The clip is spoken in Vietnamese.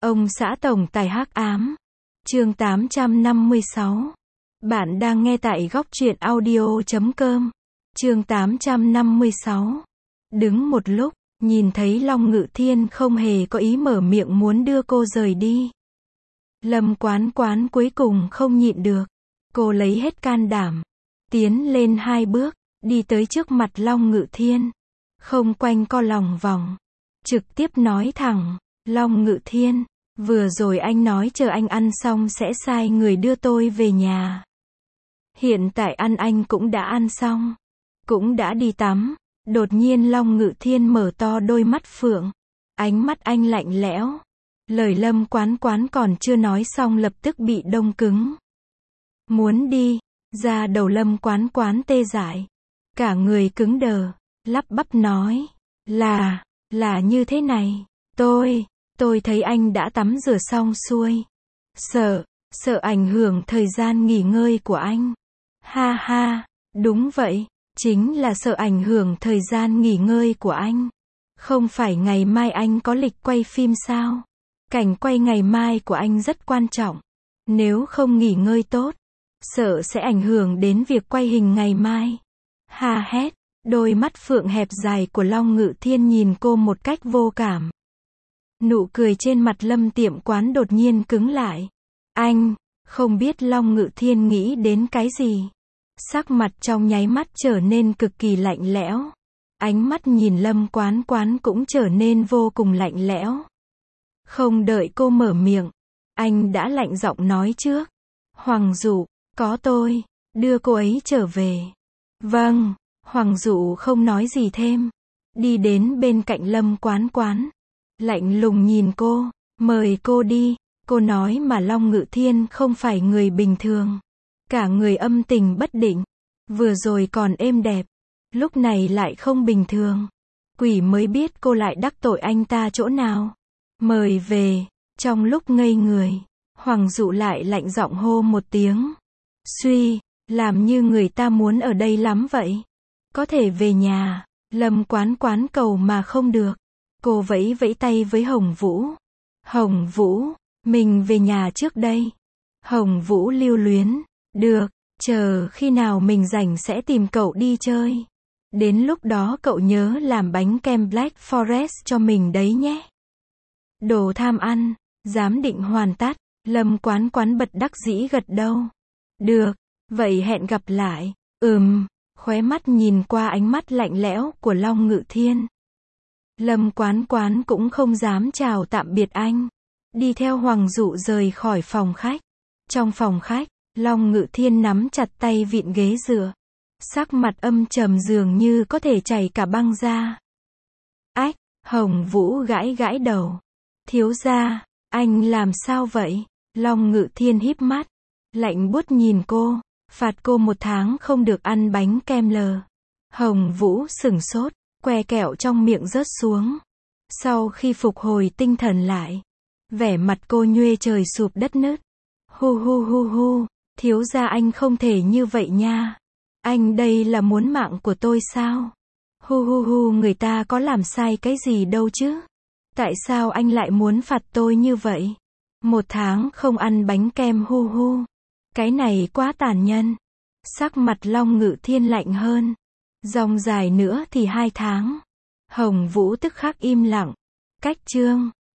Ông xã tổng tài hắc ám. Chương 856. Bạn đang nghe tại góc truyện audio.com. Chương 856. Đứng một lúc, nhìn thấy Long Ngự Thiên không hề có ý mở miệng muốn đưa cô rời đi. Lâm Quán Quán cuối cùng không nhịn được. Cô lấy hết can đảm, tiến lên 2 bước, đi tới trước mặt Long Ngự Thiên. Không quanh co lòng vòng, trực tiếp nói thẳng, Long Ngự Thiên, vừa rồi anh nói chờ anh ăn xong sẽ sai người đưa tôi về nhà. Hiện tại ăn anh cũng đã ăn xong, cũng đã đi tắm. Đột nhiên Long Ngự Thiên mở to đôi mắt phượng, ánh mắt anh lạnh lẽo. Lời Lâm Quán Quán còn chưa nói xong lập tức bị đông cứng. Muốn đi, da đầu Lâm Quán Quán tê dại, cả người cứng đờ, lắp bắp nói, là như thế này, tôi thấy anh đã tắm rửa xong xuôi. Sợ ảnh hưởng thời gian nghỉ ngơi của anh. Ha ha, đúng vậy, chính là sợ ảnh hưởng thời gian nghỉ ngơi của anh. Không phải ngày mai anh có lịch quay phim sao? Cảnh quay ngày mai của anh rất quan trọng. Nếu không nghỉ ngơi tốt, sợ sẽ ảnh hưởng đến việc quay hình ngày mai. Ha hét, đôi mắt phượng hẹp dài của Long Ngự Thiên nhìn cô một cách vô cảm. Nụ cười trên mặt Lâm Tiệm Quán đột nhiên cứng lại. Anh, không biết Long Ngự Thiên nghĩ đến cái gì. Sắc mặt trong nháy mắt trở nên cực kỳ lạnh lẽo. Ánh mắt nhìn Lâm Quán Quán cũng trở nên vô cùng lạnh lẽo. Không đợi cô mở miệng, anh đã lạnh giọng nói trước. Hoàng Dụ, có tôi, đưa cô ấy trở về. Vâng, Hoàng Dụ không nói gì thêm. Đi đến bên cạnh Lâm Quán Quán. Lạnh lùng nhìn cô, mời cô đi. Cô nói mà Long Ngự Thiên không phải người bình thường. Cả người âm tình bất định. Vừa rồi còn êm đẹp, lúc này lại không bình thường. Quỷ mới biết cô lại đắc tội anh ta chỗ nào. Mời về. Trong lúc ngây người, Hoàng Dụ lại lạnh giọng hô một tiếng. Suy, làm như người ta muốn ở đây lắm vậy. Có thể về nhà. Lâm Quán Quán cầu mà không được. Cô vẫy vẫy tay với Hồng Vũ. Hồng Vũ, mình về nhà trước đây. Hồng Vũ lưu luyến. Được, chờ khi nào mình rảnh sẽ tìm cậu đi chơi. Đến lúc đó cậu nhớ làm bánh kem Black Forest cho mình đấy nhé. Đồ tham ăn, giám định hoàn tất. Lâm Quán Quán bật đắc dĩ gật đầu. Được, vậy hẹn gặp lại. Khóe mắt nhìn qua ánh mắt lạnh lẽo của Long Ngự Thiên. Lâm Quán Quán cũng không dám chào tạm biệt anh. Đi theo Hoàng Dụ rời khỏi phòng khách. Trong phòng khách, Long Ngự Thiên nắm chặt tay vịn ghế dựa. Sắc mặt âm trầm dường như có thể chảy cả băng ra. Ách, Hồng Vũ gãi gãi đầu. Thiếu gia, anh làm sao vậy? Long Ngự Thiên híp mắt, lạnh buốt nhìn cô, phạt cô 1 tháng không được ăn bánh kem lờ. Hồng Vũ sửng sốt, que kẹo trong miệng rớt xuống. Sau khi phục hồi tinh thần lại, vẻ mặt cô nhuê trời sụp đất nứt. Hu, thiếu gia anh không thể như vậy nha. Anh đây là muốn mạng của tôi sao? Hu, người ta có làm sai cái gì đâu chứ? Tại sao anh lại muốn phạt tôi như vậy? 1 tháng không ăn bánh kem hu. Cái này quá tàn nhẫn. Sắc mặt Long Ngự Thiên lạnh hơn. Dòng dài nữa thì 2 tháng. Hồng Vũ tức khắc im lặng. Cách chương